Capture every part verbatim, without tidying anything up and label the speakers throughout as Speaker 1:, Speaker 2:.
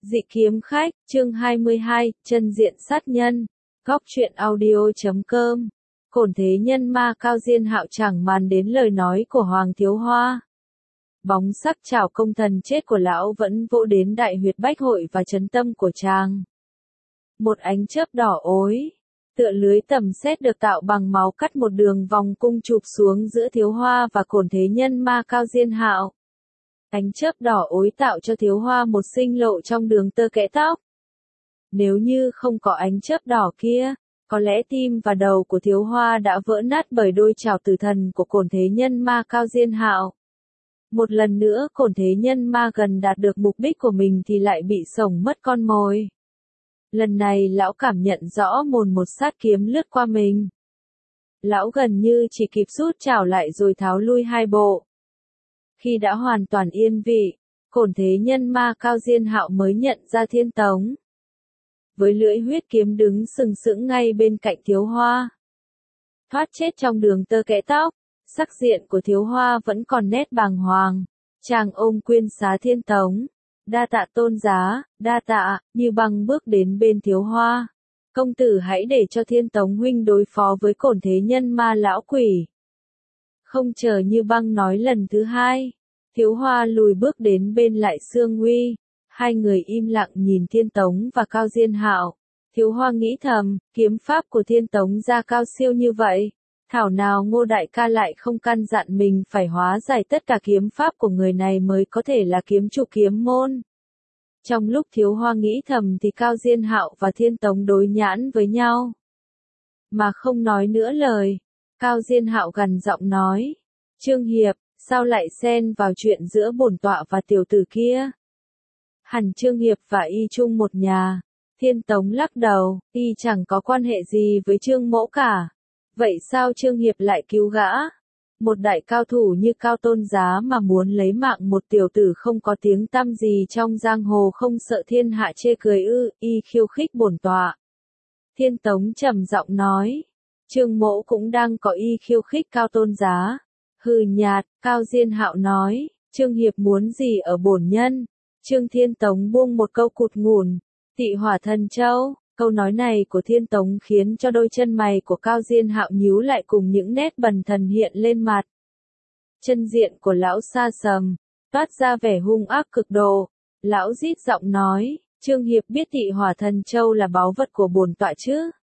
Speaker 1: Dị kiếm khách, chương hai mươi hai, chân diện sát nhân. Góc truyện audio chấm com. Cổn thế nhân ma Cao Diên Hạo chẳng màng đến lời nói của Hoàng Thiếu Hoa. Bóng sắc chảo công thần chết của lão vẫn vỗ đến đại huyệt bách hội và chấn tâm của chàng. Một ánh chớp đỏ ối, tựa lưới tầm sét được tạo bằng máu cắt một đường vòng cung chụp xuống giữa Thiếu Hoa và cổn thế nhân ma Cao Diên Hạo. Ánh chớp đỏ ối tạo cho Thiếu Hoa một sinh lộ trong đường tơ kẽ tóc. Nếu như không có ánh chớp đỏ kia, có lẽ tim và đầu của Thiếu Hoa đã vỡ nát bởi đôi chảo tử thần của cổn thế nhân ma Cao Diên Hạo. Một lần nữa cổn thế nhân ma gần đạt được mục đích của mình thì lại bị sổng mất con mồi. Lần này lão cảm nhận rõ mồn một sát kiếm lướt qua mình. Lão gần như chỉ kịp rút chảo lại rồi tháo lui hai bộ. Khi đã hoàn toàn yên vị, cổn thế nhân ma Cao Diên Hạo mới nhận ra Thiên Tống. Với lưỡi huyết kiếm đứng sừng sững ngay bên cạnh Thiếu Hoa. Thoát chết trong đường tơ kẽ tóc, sắc diện của Thiếu Hoa vẫn còn nét bàng hoàng. Chàng ôm quyên xá Thiên Tống. Đa tạ tôn giá, đa tạ, Như Băng bước đến bên Thiếu Hoa. Công tử hãy để cho Thiên Tống huynh đối phó với cổn thế nhân ma lão quỷ. Không chờ Như Băng nói lần thứ hai, Thiếu Hoa lùi bước đến bên lại Sương Nguy. Hai người im lặng nhìn Thiên Tống và Cao Diên Hạo. Thiếu Hoa nghĩ thầm, kiếm pháp của Thiên Tống ra cao siêu như vậy. Thảo nào Ngô đại ca lại không căn dặn mình phải hóa giải tất cả kiếm pháp của người này mới có thể là kiếm chủ kiếm môn. Trong lúc Thiếu Hoa nghĩ thầm thì Cao Diên Hạo và Thiên Tống đối nhãn với nhau. Mà không nói nữa lời, Cao Diên Hạo gằn giọng nói, Trương Hiệp, sao lại xen vào chuyện giữa bổn tọa và tiểu tử kia? Hẳn Trương Hiệp và y chung một nhà. Thiên Tống lắc đầu, y chẳng có quan hệ gì với Trương Mỗ cả. Vậy sao Trương Hiệp lại cứu gã? Một đại cao thủ như Cao Tôn Giá mà muốn lấy mạng một tiểu tử không có tiếng tăm gì trong giang hồ không sợ thiên hạ chê cười ư? Y khiêu khích bổn tọa. Thiên Tống trầm giọng nói, Trương Mỗ cũng đang có y khiêu khích Cao Tôn Giá. Hừ nhạt, Cao Diên Hạo nói, Trương Hiệp muốn gì ở bổn nhân? Trương Thiên Tống buông một câu cụt ngủn, Tị Hỏa Thần Châu. Câu nói này của Thiên Tống khiến cho đôi chân mày của Cao Diên Hạo nhíu lại cùng những nét bần thần hiện lên mặt. Chân diện của lão sa sầm, toát ra vẻ hung ác cực độ. Lão rít giọng nói, Trương Hiệp biết Tị Hỏa Thần Châu là báu vật của bổn tọa chứ?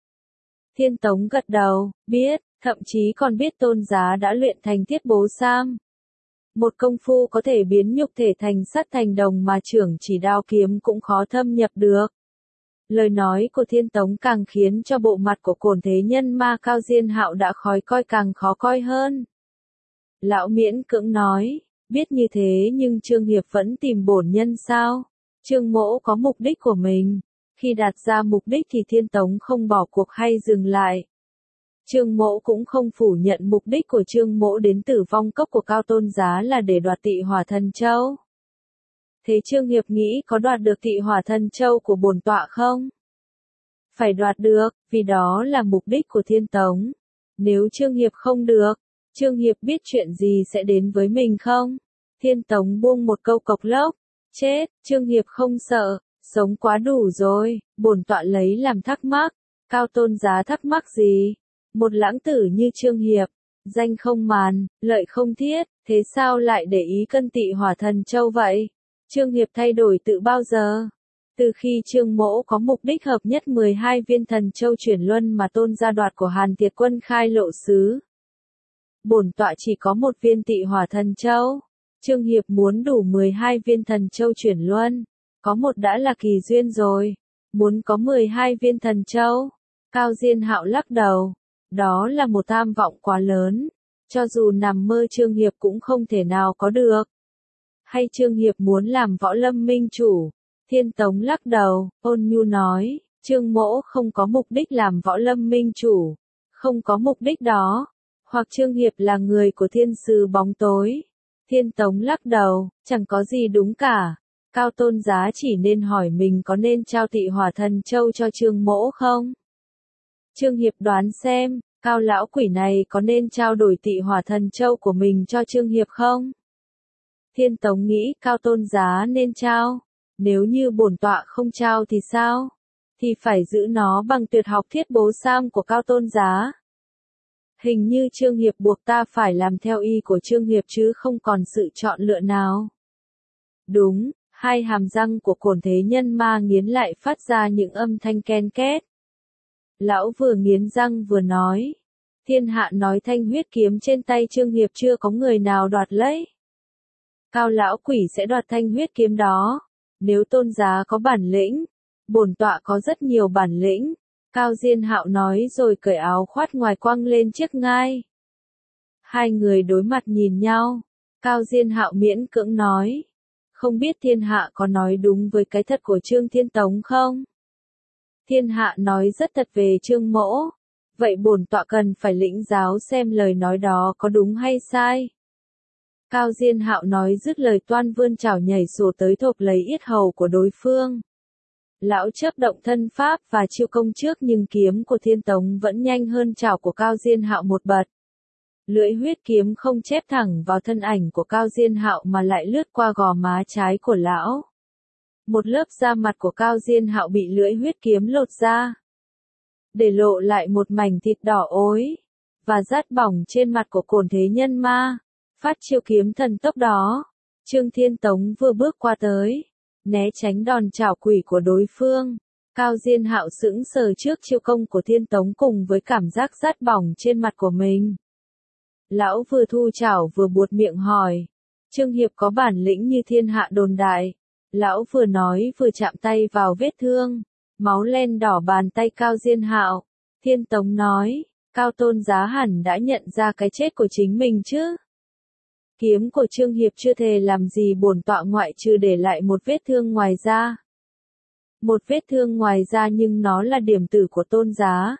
Speaker 1: Thiên Tống gật đầu, biết, thậm chí còn biết tôn giá đã luyện thành Thiết Bố Sam. Một công phu có thể biến nhục thể thành sắt thành đồng mà trưởng chỉ đao kiếm cũng khó thâm nhập được. Lời nói của Thiên Tống càng khiến cho bộ mặt của cổn thế nhân ma Cao Diên Hạo đã khói coi càng khó coi hơn. Lão miễn cưỡng nói, biết như thế nhưng Trương Hiệp vẫn tìm bổn nhân sao? Trương Mỗ có mục đích của mình. Khi đạt ra mục đích thì Thiên Tống không bỏ cuộc hay dừng lại. Trương Mỗ cũng không phủ nhận mục đích của Trương Mỗ đến Tử Vong Cốc của Cao Tôn Giá là để đoạt Tị Hỏa Thần Châu. Thế Trương Hiệp nghĩ có đoạt được Tị Hỏa Thần Châu của bổn tọa không? Phải đoạt được, vì đó là mục đích của Thiên Tống. Nếu Trương Hiệp không được, Trương Hiệp biết chuyện gì sẽ đến với mình không? Thiên Tống buông một câu cộc lốc, chết, Trương Hiệp không sợ, sống quá đủ rồi, bổn tọa lấy làm thắc mắc. Cao Tôn Giá thắc mắc gì? Một lãng tử như Trương Hiệp, danh không màn, lợi không thiết, thế sao lại để ý cân Tị Hỏa Thần Châu vậy? Trương Hiệp thay đổi từ bao giờ? Từ khi Trương Mỗ có mục đích hợp nhất mười hai viên thần châu chuyển luân mà tôn gia đoạt của Hàn Tiệt Quân khai lộ sứ. Bổn tọa chỉ có một viên Tị Hỏa Thần Châu. Trương Hiệp muốn đủ mười hai viên thần châu chuyển luân. Có một đã là kỳ duyên rồi. Muốn có mười hai viên thần châu. Cao Diên Hạo lắc đầu. Đó là một tham vọng quá lớn. Cho dù nằm mơ Trương Hiệp cũng không thể nào có được. Hay Trương Hiệp muốn làm võ lâm minh chủ? Thiên Tống lắc đầu, ôn nhu nói, Trương Mỗ không có mục đích làm võ lâm minh chủ. Không có mục đích đó. Hoặc Trương Hiệp là người của thiên sư bóng tối. Thiên Tống lắc đầu, chẳng có gì đúng cả. Cao Tôn Giá chỉ nên hỏi mình có nên trao Tị Hỏa Thần Châu cho Trương Mỗ không? Trương Hiệp đoán xem, Cao lão quỷ này có nên trao đổi Tị Hỏa Thần Châu của mình cho Trương Hiệp không? Thiên Tống nghĩ Cao Tôn Giá nên trao. Nếu như bổn tọa không trao thì sao? Thì phải giữ nó bằng tuyệt học thiết bố sam của Cao Tôn Giá. Hình như Trương Hiệp buộc ta phải làm theo ý của Trương Hiệp chứ không còn sự chọn lựa nào. Đúng, hai hàm răng của Cổn Thế Nhân Ma nghiến lại phát ra những âm thanh ken két. Lão vừa nghiến răng vừa nói. Thiên hạ nói thanh huyết kiếm trên tay Trương Hiệp chưa có người nào đoạt lấy. Cao lão quỷ sẽ đoạt thanh huyết kiếm đó. Nếu Tôn Giá có bản lĩnh, bổn tọa có rất nhiều bản lĩnh. Cao Diên Hạo nói rồi cởi áo khoác ngoài quăng lên chiếc ngai. Hai người đối mặt nhìn nhau. Cao Diên Hạo miễn cưỡng nói. Không biết thiên hạ có nói đúng với cái thật của Trương Thiên Tống không? Thiên hạ nói rất thật về Trương Mỗ. Vậy bổn tọa cần phải lĩnh giáo xem lời nói đó có đúng hay sai. Cao Diên Hạo nói dứt lời toan vươn chảo nhảy sổ tới thộp lấy yết hầu của đối phương. Lão chớp động thân pháp và chiêu công trước nhưng kiếm của Thiên Tống vẫn nhanh hơn chảo của Cao Diên Hạo một bậc. Lưỡi huyết kiếm không chép thẳng vào thân ảnh của Cao Diên Hạo mà lại lướt qua gò má trái của lão. Một lớp da mặt của Cao Diên Hạo bị lưỡi huyết kiếm lột ra, để lộ lại một mảnh thịt đỏ ối và rát bỏng trên mặt của Cổn Thế Nhân Ma. Phát chiêu kiếm thần tốc đó, Trương Thiên Tống vừa bước qua tới, né tránh đòn chảo quỷ của đối phương. Cao Diên Hạo sững sờ trước chiêu công của Thiên Tống cùng với cảm giác rát bỏng trên mặt của mình. Lão vừa thu chảo vừa buột miệng hỏi, Trương Hiệp có bản lĩnh như thiên hạ đồn đại. Lão vừa nói vừa chạm tay vào vết thương, máu len đỏ bàn tay Cao Diên Hạo. Thiên Tống nói, Cao Tôn Giá hẳn đã nhận ra cái chết của chính mình chứ. Kiếm của Trương Hiệp chưa thể làm gì bổn tọa ngoại trừ để lại một vết thương ngoài da. Một vết thương ngoài da nhưng nó là điểm tử của Tôn Giá.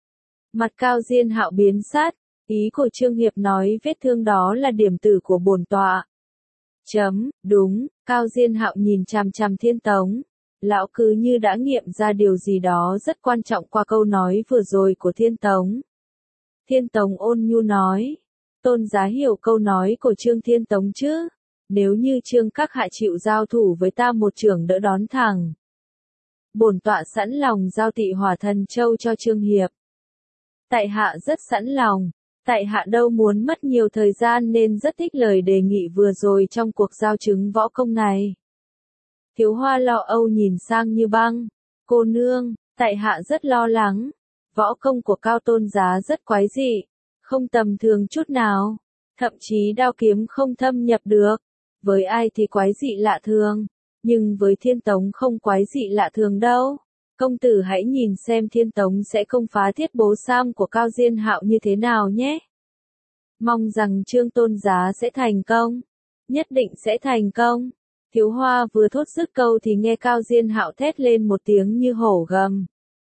Speaker 1: Mặt Cao Diên Hạo biến sát, ý của Trương Hiệp nói vết thương đó là điểm tử của bổn tọa. Chấm, đúng, Cao Diên Hạo nhìn chằm chằm Thiên Tống. Lão cứ như đã nghiệm ra điều gì đó rất quan trọng qua câu nói vừa rồi của Thiên Tống. Thiên Tống ôn nhu nói, Tôn Giá hiểu câu nói của Trương Thiên Tống chứ? Nếu như Trương các hạ chịu giao thủ với ta một chưởng đỡ đón thẳng, bổn tọa sẵn lòng giao Tị Hỏa Thần Châu cho Trương Hiệp. Tại hạ rất sẵn lòng. Tại hạ đâu muốn mất nhiều thời gian nên rất thích lời đề nghị vừa rồi trong cuộc giao chứng võ công này. Thiếu Hoa lo âu nhìn sang Như Băng. Cô nương, tại hạ rất lo lắng. Võ công của Cao Tôn Giá rất quái dị, không tầm thường chút nào. Thậm chí đao kiếm không thâm nhập được. Với ai thì quái dị lạ thường, nhưng với Thiên Tống không quái dị lạ thường đâu. Công tử hãy nhìn xem Thiên Tống sẽ công phá thiết bố sam của Cao Diên Hạo như thế nào nhé. Mong rằng Trương Tôn Giá sẽ thành công. Nhất định sẽ thành công. Thiếu Hoa vừa thốt dứt câu thì nghe Cao Diên Hạo thét lên một tiếng như hổ gầm.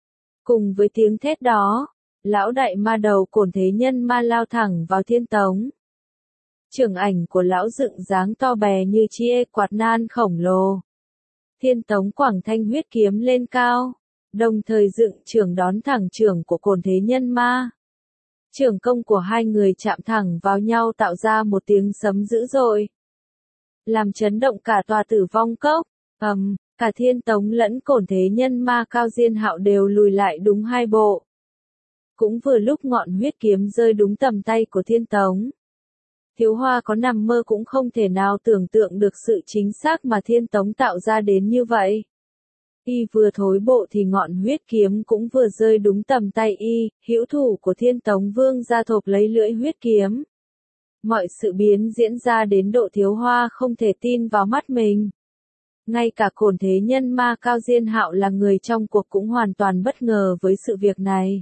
Speaker 1: Cùng với tiếng thét đó, lão đại ma đầu Cổn Thế Nhân Ma lao thẳng vào Thiên Tống. Chưởng ảnh của lão dựng dáng to bè như chia quạt nan khổng lồ. Thiên Tống quẳng thanh huyết kiếm lên cao, đồng thời dựng chưởng đón thẳng chưởng của Cổn Thế Nhân Ma. Chưởng công của hai người chạm thẳng vào nhau tạo ra một tiếng sấm dữ dội, làm chấn động cả tòa Tử Vong Cốc. Ầm, um, cả Thiên Tống lẫn Cổn Thế Nhân Ma Cao Diên Hạo đều lùi lại đúng hai bộ. Cũng vừa lúc ngọn huyết kiếm rơi đúng tầm tay của Thiên Tống. Thiếu Hoa có nằm mơ cũng không thể nào tưởng tượng được sự chính xác mà Thiên Tống tạo ra đến như vậy. Y vừa thối bộ thì ngọn huyết kiếm cũng vừa rơi đúng tầm tay y, hữu thủ của Thiên Tống vương ra thộp lấy lưỡi huyết kiếm. Mọi sự biến diễn ra đến độ Thiếu Hoa không thể tin vào mắt mình. Ngay cả Cổn Thế Nhân Ma Cao Diên Hạo là người trong cuộc cũng hoàn toàn bất ngờ với sự việc này.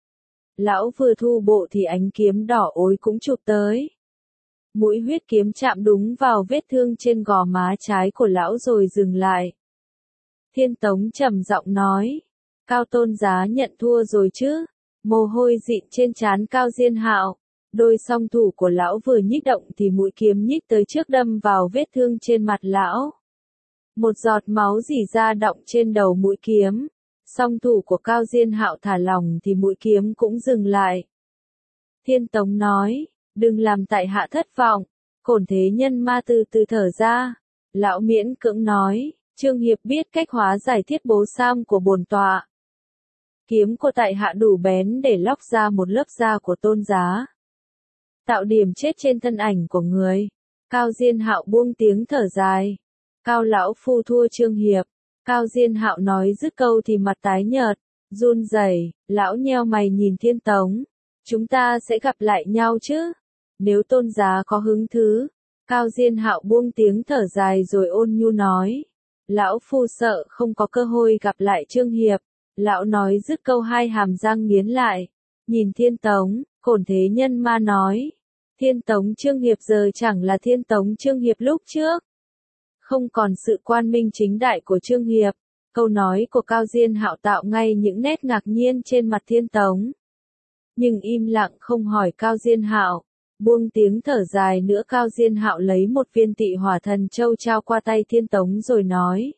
Speaker 1: Lão vừa thu bộ thì ánh kiếm đỏ ối cũng chụp tới. Mũi huyết kiếm chạm đúng vào vết thương trên gò má trái của lão rồi dừng lại. Thiên Tống trầm giọng nói, Cao Tôn Giá nhận thua rồi chứ? Mồ hôi dịn trên trán Cao Diên Hạo. Đôi song thủ của lão vừa nhích động thì mũi kiếm nhích tới trước đâm vào vết thương trên mặt lão. Một giọt máu rỉ ra đọng trên đầu mũi kiếm. Song thủ của Cao Diên Hạo thả lỏng thì mũi kiếm cũng dừng lại. Thiên Tống nói, đừng làm tại hạ thất vọng. Cổn Thế Nhân Ma từ từ thở ra. Lão miễn cưỡng nói, Trương Hiệp biết cách hóa giải thiết bố sam của bổn tọa. Kiếm của tại hạ đủ bén để lóc ra một lớp da của tôn giá. Tạo điểm chết trên thân ảnh của người. Cao Diên Hạo buông tiếng thở dài. Cao lão phu thua Trương Hiệp. Cao Diên Hạo nói dứt câu thì mặt tái nhợt, run rẩy, lão nheo mày nhìn Thiên Tống. Chúng ta sẽ gặp lại nhau chứ? Nếu tôn giá có hứng thú. Cao Diên Hạo buông tiếng thở dài rồi ôn nhu nói. Lão phu sợ không có cơ hội gặp lại Trương Hiệp. Lão nói dứt câu hai hàm răng nghiến lại. Nhìn Thiên Tống, Cổn Thế Nhân Ma nói. Thiên Tống Trương Hiệp giờ chẳng là Thiên Tống Trương Hiệp lúc trước. Không còn sự quan minh chính đại của Trương Hiệp. Câu nói của Cao Diên Hạo tạo ngay những nét ngạc nhiên trên mặt Thiên Tống. Nhưng im lặng không hỏi Cao Diên Hạo. Buông tiếng thở dài nữa Cao Diên Hạo lấy một viên Tị Hỏa Thần Châu trao qua tay Thiên Tống rồi nói.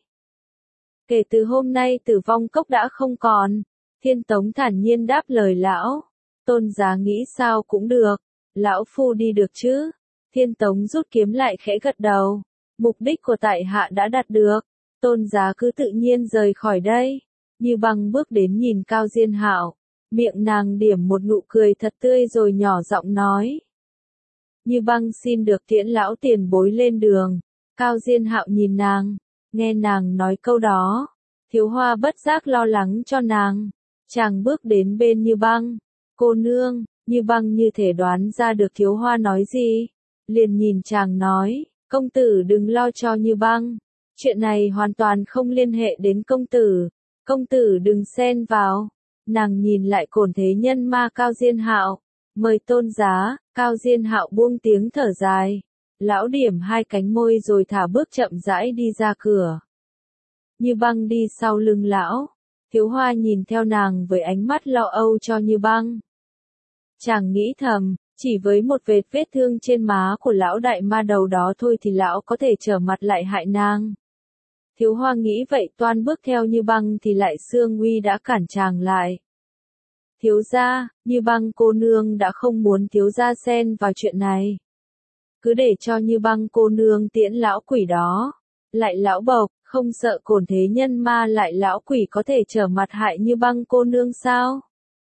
Speaker 1: Kể từ hôm nay Tử Vong Cốc đã không còn. Thiên Tống thản nhiên đáp lời lão. Tôn giá nghĩ sao cũng được. Lão phu đi được chứ? Thiên Tống rút kiếm lại khẽ gật đầu. Mục đích của tại hạ đã đạt được. Tôn giá cứ tự nhiên rời khỏi đây. Như Băng bước đến nhìn Cao Diên Hạo. Miệng nàng điểm một nụ cười thật tươi rồi nhỏ giọng nói. Như Băng xin được tiễn lão tiền bối lên đường. Cao Diên Hạo nhìn nàng. Nghe nàng nói câu đó. Thiếu Hoa bất giác lo lắng cho nàng. Chàng bước đến bên Như Băng. Cô nương, Như Băng như thể đoán ra được Thiếu Hoa nói gì. Liền nhìn chàng nói. Công tử đừng lo cho Như Băng. Chuyện này hoàn toàn không liên hệ đến công tử. Công tử đừng xen vào. Nàng nhìn lại Cổn Thế Nhân Ma Cao Diên Hạo. Mời tôn giá. Cao Diên Hạo buông tiếng thở dài. Lão điểm hai cánh môi rồi thả bước chậm rãi đi ra cửa. Như Băng đi sau lưng lão. Thiếu Hoa nhìn theo nàng với ánh mắt lo âu cho Như Băng. Chàng nghĩ thầm, chỉ với một vệt vết thương trên má của lão đại ma đầu đó thôi thì lão có thể trở mặt lại hại nàng. Thiếu Hoa nghĩ vậy toan bước theo Như Băng thì lại Sương Uy đã cản chàng lại. Thiếu gia, Như Băng cô nương đã không muốn thiếu gia xen vào chuyện này. Cứ để cho Như Băng cô nương tiễn lão quỷ đó. Lại lão bộc, không sợ Cổn Thế Nhân Ma lại lão quỷ có thể trở mặt hại Như Băng cô nương sao?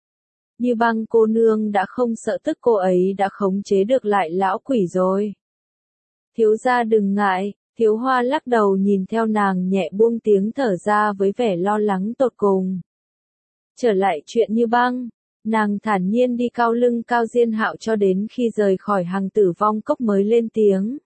Speaker 1: Như Băng cô nương đã không sợ tức cô ấy đã khống chế được lại lão quỷ rồi. Thiếu gia đừng ngại, Thiếu Hoa lắc đầu nhìn theo nàng nhẹ buông tiếng thở ra với vẻ lo lắng tột cùng. Trở lại chuyện Như Băng, nàng thản nhiên đi cao lưng Cao Diên Hạo cho đến khi rời khỏi hàng Tử Vong Cốc mới lên tiếng.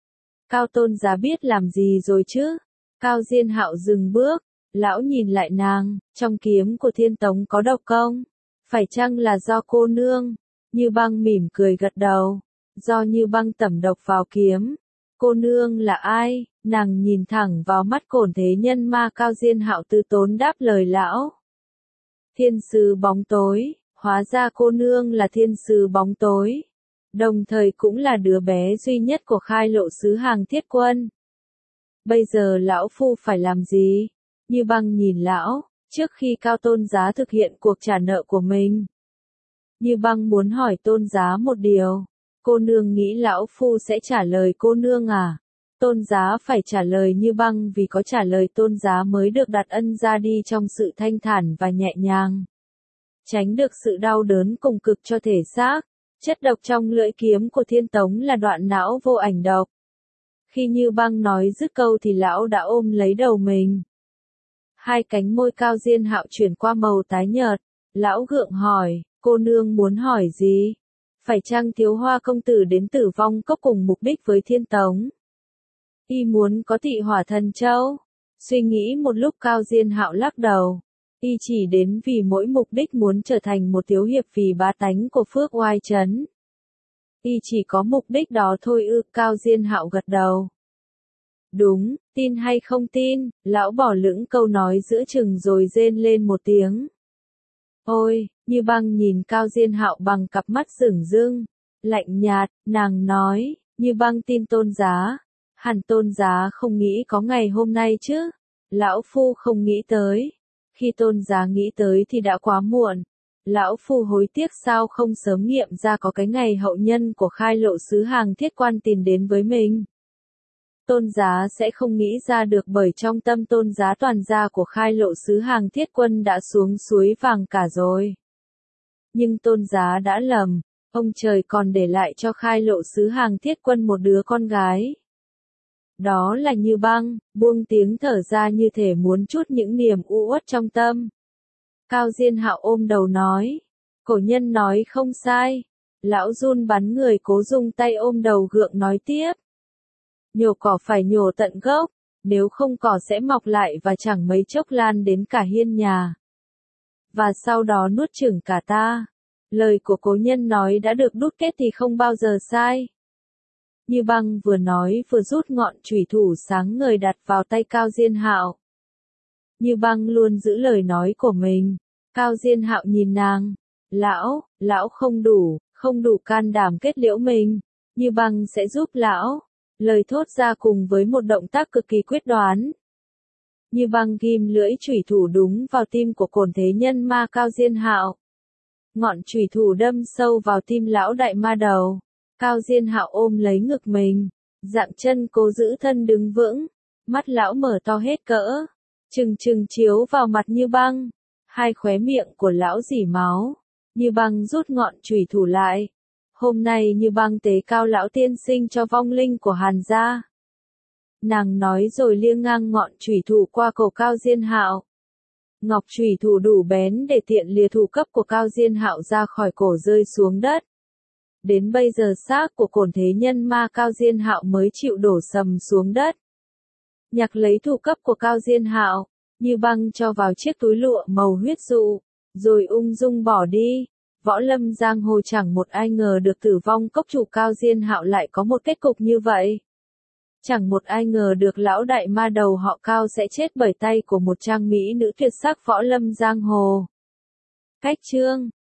Speaker 1: Cao tôn giá biết làm gì rồi chứ? Cao Diên Hạo dừng bước, lão nhìn lại nàng, trong kiếm của Thiên Tống có độc không? Phải chăng là do cô nương? Như Băng mỉm cười gật đầu, do Như Băng tẩm độc vào kiếm. Cô nương là ai? Nàng nhìn thẳng vào mắt Cổn Thế Nhân Ma Cao Diên Hạo từ tốn đáp lời lão. Thiên sứ bóng tối, hóa ra cô nương là thiên sứ bóng tối. Đồng thời cũng là đứa bé duy nhất của khai lộ sứ Hàng Thiết Quân. Bây giờ lão phu phải làm gì? Như Băng nhìn lão, trước khi Cao tôn giá thực hiện cuộc trả nợ của mình. Như Băng muốn hỏi tôn giá một điều. Cô nương nghĩ lão phu sẽ trả lời cô nương à? Tôn giá phải trả lời Như Băng vì có trả lời tôn giá mới được đặt ân ra đi trong sự thanh thản và nhẹ nhàng. Tránh được sự đau đớn cùng cực cho thể xác. Chất độc trong lưỡi kiếm của Thiên Tống là đoạn não vô ảnh độc. Khi Như Băng nói dứt câu thì lão đã ôm lấy đầu mình. Hai cánh môi Cao Diên Hạo chuyển qua màu tái nhợt. Lão gượng hỏi, cô nương muốn hỏi gì? Phải chăng Thiếu Hoa công tử đến Tử Vong Cốc cùng mục đích với Thiên Tống? Y muốn có Tị Hỏa Thần Châu? Suy nghĩ một lúc Cao Diên Hạo lắc đầu. Y chỉ đến vì mỗi mục đích muốn trở thành một thiếu hiệp vì bá tánh của Phước Oai Trấn. Y chỉ có mục đích đó thôi ư? Cao Diên Hạo gật đầu. Đúng, tin hay không tin? Lão bỏ lửng câu nói giữa chừng rồi rên lên một tiếng. Ôi, Như Băng nhìn Cao Diên Hạo bằng cặp mắt sửng dưng, lạnh nhạt, nàng nói, Như Băng tin tôn giá. Hẳn tôn giá không nghĩ có ngày hôm nay chứ? Lão phu không nghĩ tới. Khi tôn giá nghĩ tới thì đã quá muộn. Lão phu hối tiếc sao không sớm nghiệm ra có cái ngày hậu nhân của khai lộ sứ Hàng Thiết Quan tìm đến với mình. Tôn Giá sẽ không nghĩ ra được bởi trong tâm Tôn Giá toàn gia của khai lộ sứ hàng thiết quân đã xuống suối vàng cả rồi. Nhưng Tôn Giá đã lầm, ông trời còn để lại cho khai lộ sứ hàng thiết quân một đứa con gái. Đó là Như Băng, buông tiếng thở ra như thể muốn trút những niềm u uất trong tâm. Cao Diên Hạo ôm đầu nói, cổ nhân nói không sai. Lão run bắn người cố dùng tay ôm đầu gượng nói tiếp. Nhổ cỏ phải nhổ tận gốc, nếu không cỏ sẽ mọc lại và chẳng mấy chốc lan đến cả hiên nhà. Và sau đó nuốt chửng cả ta. Lời của cố nhân nói đã được đúc kết thì không bao giờ sai. Như Băng vừa nói vừa rút ngọn chủy thủ sáng ngời đặt vào tay Cao Diên Hạo. Như Băng luôn giữ lời nói của mình. Cao Diên Hạo nhìn nàng. Lão, lão không đủ, không đủ can đảm kết liễu mình. Như Băng sẽ giúp lão. Lời thốt ra cùng với một động tác cực kỳ quyết đoán. Như Băng ghim lưỡi chủy thủ đúng vào tim của cổn thế nhân ma Cao Diên Hạo. Ngọn chủy thủ đâm sâu vào tim lão đại ma đầu. Cao Diên Hạo ôm lấy ngực mình, dạng chân cố giữ thân đứng vững, mắt lão mở to hết cỡ, trừng trừng chiếu vào mặt Như Băng, hai khóe miệng của lão rỉ máu. Như Băng rút ngọn chủy thủ lại. Hôm nay Như Băng tế Cao lão tiên sinh cho vong linh của Hàn gia. Nàng nói rồi liêng ngang ngọn chủy thủ qua cổ Cao Diên Hạo. Ngọc chủy thủ đủ bén để tiện lìa thủ cấp của Cao Diên Hạo ra khỏi cổ rơi xuống đất. Đến bây giờ xác của cổn thế nhân ma Cao Diên Hạo mới chịu đổ sầm xuống đất. Nhặt lấy thủ cấp của Cao Diên Hạo, Như Băng cho vào chiếc túi lụa màu huyết dụ, rồi ung dung bỏ đi. Võ lâm giang hồ chẳng một ai ngờ được tử vong cốc chủ Cao Diên Hạo lại có một kết cục như vậy. Chẳng một ai ngờ được lão đại ma đầu họ Cao sẽ chết bởi tay của một trang mỹ nữ tuyệt sắc võ lâm giang hồ. Cách chương